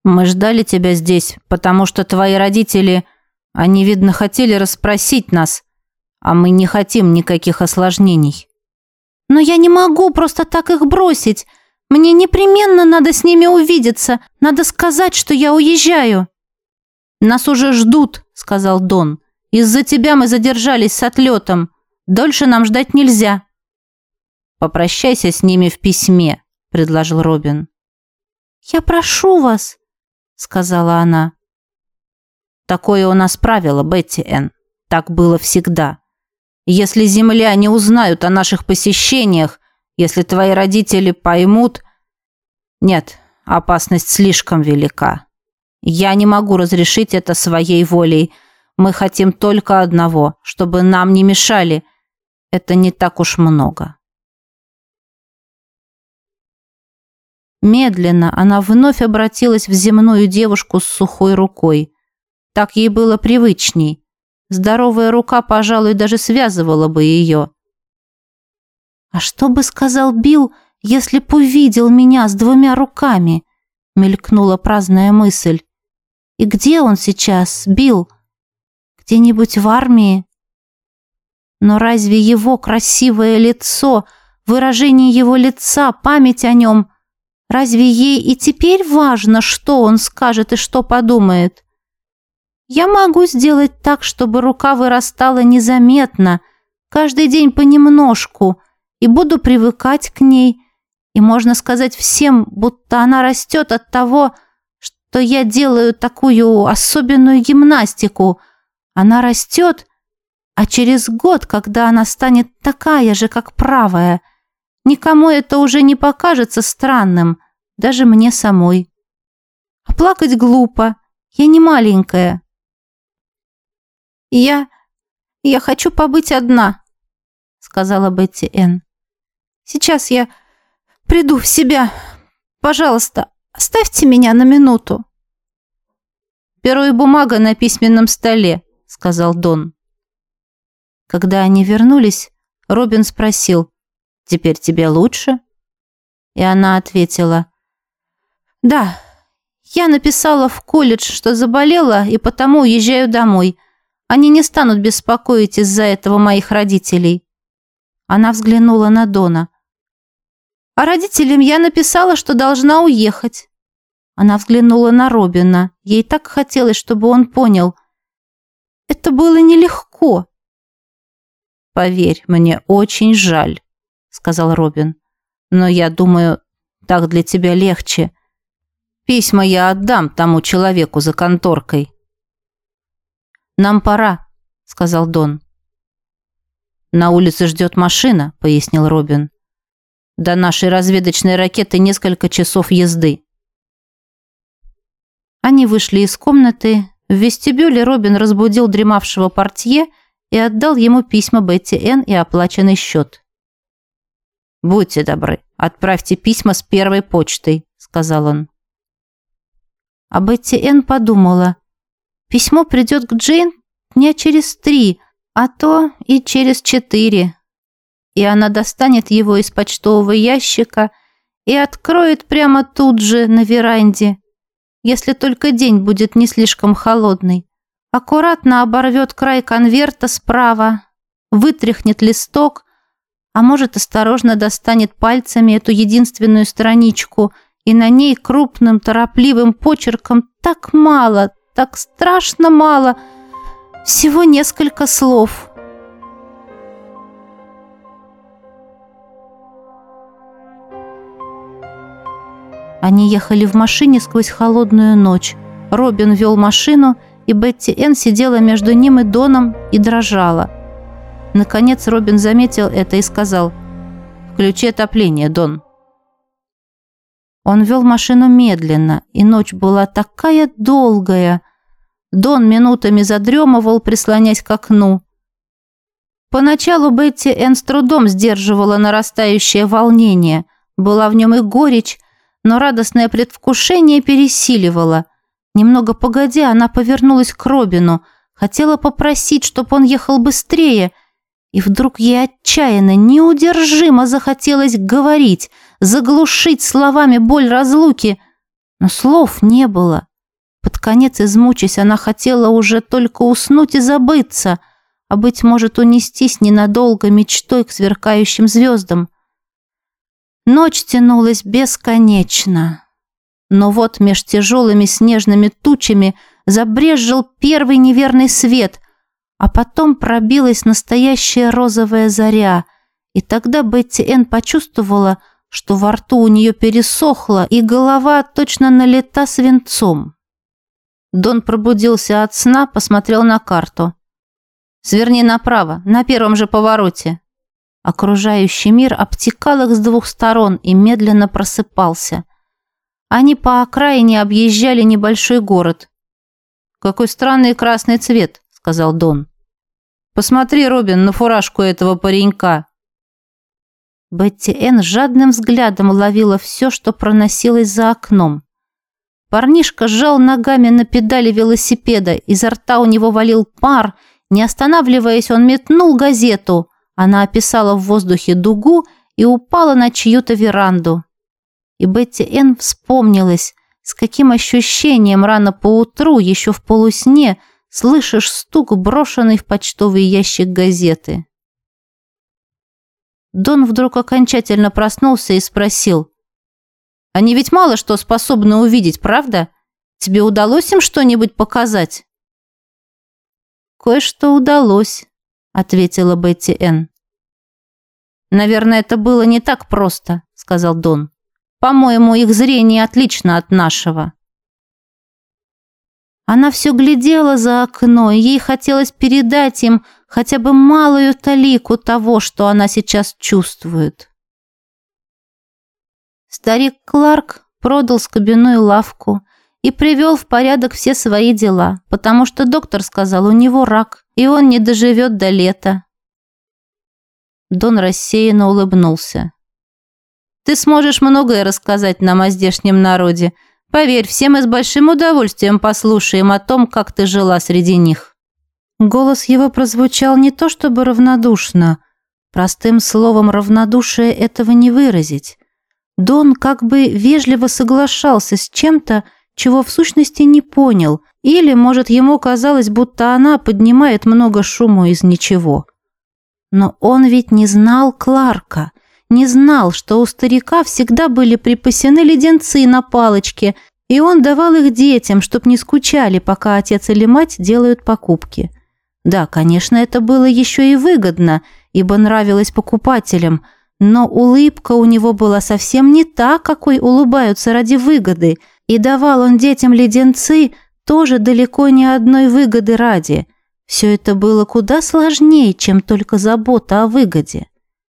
Мы ждали тебя здесь, потому что твои родители, они, видно, хотели расспросить нас, а мы не хотим никаких осложнений». «Но я не могу просто так их бросить. Мне непременно надо с ними увидеться. Надо сказать, что я уезжаю». «Нас уже ждут», — сказал Дон. «Из-за тебя мы задержались с отлетом. Дольше нам ждать нельзя». «Попрощайся с ними в письме», — предложил Робин. «Я прошу вас», — сказала она. «Такое у нас правило, Бетти Энн. Так было всегда. Если земляне узнают о наших посещениях, если твои родители поймут... Нет, опасность слишком велика. Я не могу разрешить это своей волей. Мы хотим только одного, чтобы нам не мешали. Это не так уж много». Медленно она вновь обратилась в земную девушку с сухой рукой. Так ей было привычней. Здоровая рука, пожалуй, даже связывала бы ее. «А что бы сказал Билл, если б увидел меня с 2 руками?» — мелькнула праздная мысль. «И где он сейчас, Билл? Где-нибудь в армии?» Но разве его красивое лицо, выражение его лица, память о нем, разве ей и теперь важно, что он скажет и что подумает? Я могу сделать так, чтобы рука вырастала незаметно, каждый день понемножку, и буду привыкать к ней, и можно сказать всем, будто она растет от того, что я делаю такую особенную гимнастику. Она растет, а через год, когда она станет такая же, как правая, никому это уже не покажется странным, даже мне самой. А плакать глупо, я не маленькая. «Я хочу побыть одна», — сказала Бетти Энн. «Сейчас я приду в себя. Пожалуйста, оставьте меня на минуту». «Перо и бумага на письменном столе», — сказал Дон. Когда они вернулись, Робин спросил: «Теперь тебе лучше?» И она ответила: «Да, я написала в колледж, что заболела, и потому уезжаю домой. Они не станут беспокоить из-за этого моих родителей». Она взглянула на Дона. «А родителям я написала, что должна уехать». Она взглянула на Робина. Ей так хотелось, чтобы он понял. Это было нелегко. «Поверь, мне очень жаль», — сказал Робин. «Но я думаю, так для тебя легче. Письма я отдам тому человеку за конторкой». «Нам пора», — сказал Дон. «На улице ждет машина», — пояснил Робин. «До нашей разведочной ракеты несколько часов езды». Они вышли из комнаты. В вестибюле Робин разбудил дремавшего портье и отдал ему письма Бетти Энн и оплаченный счет. «Будьте добры, отправьте письма с первой почтой», — сказал он. А Бетти Энн подумала: письмо придет к Джейн дня через 3, а то и через 4. И она достанет его из почтового ящика и откроет прямо тут же на веранде, если только день будет не слишком холодный. Аккуратно оборвет край конверта справа, вытряхнет листок, а может, осторожно достанет пальцами эту единственную страничку, и на ней крупным торопливым почерком так мало, так страшно мало, всего несколько слов. Они ехали в машине сквозь холодную ночь. Робин вел машину, и Бетти Энн сидела между ним и Доном и дрожала. Наконец Робин заметил это и сказал: «Включи отопление, Дон». Он вел машину медленно, и ночь была такая долгая. Дон минутами задремывал, прислонясь к окну. Поначалу Бетти Энн с трудом сдерживала нарастающее волнение. Была в нем и горечь, но радостное предвкушение пересиливало. Немного погодя, она повернулась к Робину, хотела попросить, чтобы он ехал быстрее, и вдруг ей отчаянно, неудержимо захотелось говорить, заглушить словами боль разлуки, Но слов не было. Под конец, измучаясь, она хотела уже только уснуть и забыться, а, быть может, унестись ненадолго мечтой к сверкающим звездам. Ночь тянулась бесконечно. Но вот меж тяжелыми снежными тучами забрезжил первый неверный свет, а потом пробилась настоящая розовая заря, и тогда Бетти Энн почувствовала, что во рту у нее пересохло, и голова точно налита свинцом. Дон пробудился от сна, посмотрел на карту. «Сверни направо, на первом же повороте». Окружающий мир обтекал их с двух сторон и медленно просыпался. Они по окраине объезжали небольшой город. «Какой странный красный цвет», — сказал Дон. «Посмотри, Робин, на фуражку этого паренька». Бетти Энн жадным взглядом ловила все, что проносилось за окном. Парнишка сжал ногами на педали велосипеда, изо рта у него валил пар. Не останавливаясь, он метнул газету. Она описала в воздухе дугу и упала на чью-то веранду. И Бетти Энн вспомнилась, с каким ощущением рано поутру, еще в полусне, слышишь стук, брошенный в почтовый ящик газеты. Дон вдруг окончательно проснулся и спросил: «Они ведь мало что способны увидеть, правда? Тебе удалось им что-нибудь показать?» «Кое-что удалось», — ответила Бетти Энн. «Наверное, это было не так просто», — сказал Дон. «По-моему, их зрение отлично от нашего». Она все глядела за окно, и ей хотелось передать им хотя бы малую талику того, что она сейчас чувствует. Старик Кларк продал скобяную лавку и привел в порядок все свои дела, потому что доктор сказал, у него рак, и он не доживет до лета. Дон рассеянно улыбнулся. «Ты сможешь многое рассказать нам о здешнем народе. Поверь, все мы с большим удовольствием послушаем о том, как ты жила среди них». Голос его прозвучал не то чтобы равнодушно. Простым словом равнодушие этого не выразить. Дон как бы вежливо соглашался с чем-то, чего в сущности не понял, или, может, ему казалось, будто она поднимает много шуму из ничего. Но он ведь не знал Кларка, не знал, что у старика всегда были припасены леденцы на палочке, и он давал их детям, чтоб не скучали, пока отец или мать делают покупки. Да, конечно, это было еще и выгодно, ибо нравилось покупателям, но улыбка у него была совсем не та, какой улыбаются ради выгоды, и давал он детям леденцы тоже далеко не одной выгоды ради. Все это было куда сложнее, чем только забота о выгоде.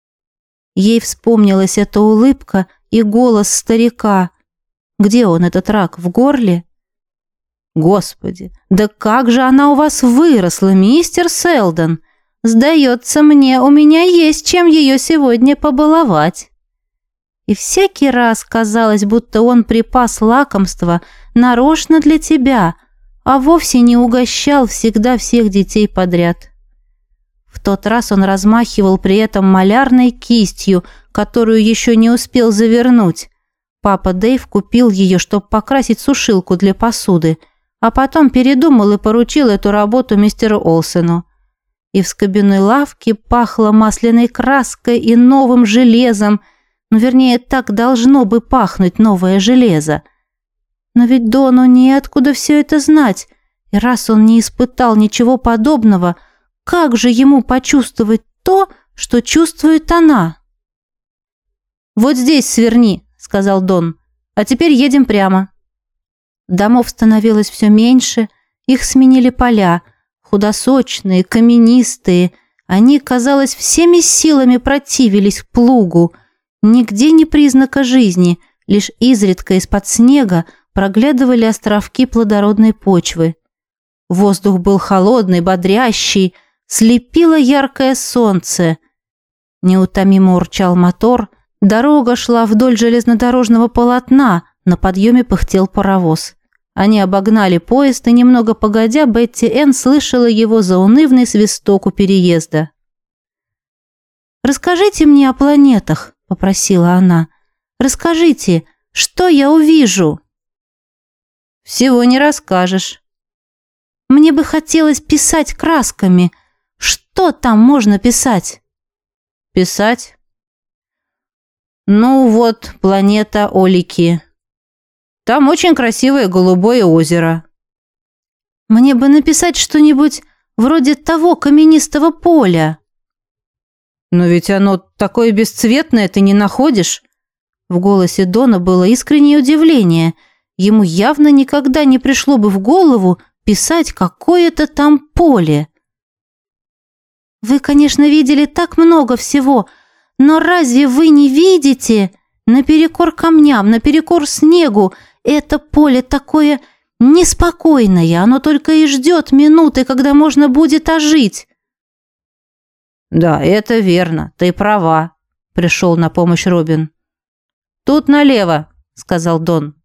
Ей вспомнилась эта улыбка и голос старика. Где он, этот рак, в горле? Господи, да как же она у вас выросла, мистер Селдон! Сдается мне, у меня есть чем ее сегодня побаловать. И всякий раз казалось, будто он припас лакомство нарочно для тебя, а вовсе не угощал всегда всех детей подряд. В тот раз он размахивал при этом малярной кистью, которую еще не успел завернуть. Папа Дэйв купил ее, чтобы покрасить сушилку для посуды, а потом передумал и поручил эту работу мистеру Олсену. И в скобяной лавке пахло масляной краской и новым железом, вернее, так должно бы пахнуть новое железо. Но ведь Дону неоткуда все это знать, и раз он не испытал ничего подобного, как же ему почувствовать то, что чувствует она? «Вот здесь сверни», — сказал Дон, — «а теперь едем прямо». Домов становилось все меньше, их сменили поля, худосочные, каменистые. Они, казалось, всеми силами противились плугу. Нигде ни признака жизни, лишь изредка из-под снега проглядывали островки плодородной почвы. Воздух был холодный, бодрящий, слепило яркое солнце. Неутомимо урчал мотор, дорога шла вдоль железнодорожного полотна, на подъеме пыхтел паровоз. Они обогнали поезд, и немного погодя, Бетти Энн слышала его заунывный свисток у переезда. «Расскажите мне о планетах», — попросила она. «Расскажите, что я увижу?» Всего не расскажешь. Мне бы хотелось писать красками. Что там можно писать? Писать? Ну вот, планета Олики. Там очень красивое голубое озеро. Мне бы написать что-нибудь вроде того каменистого поля. Но ведь оно такое бесцветное, ты не находишь? В голосе Дона было искреннее удивление. Ему явно никогда не пришло бы в голову писать какое-то там поле. Вы, конечно, видели так много всего, но разве вы не видите? Наперекор камням, наперекор снегу, это поле такое неспокойное, оно только и ждет минуты, когда можно будет ожить. Да, это верно, ты права, пришел на помощь Робин. Тут налево, сказал Дон.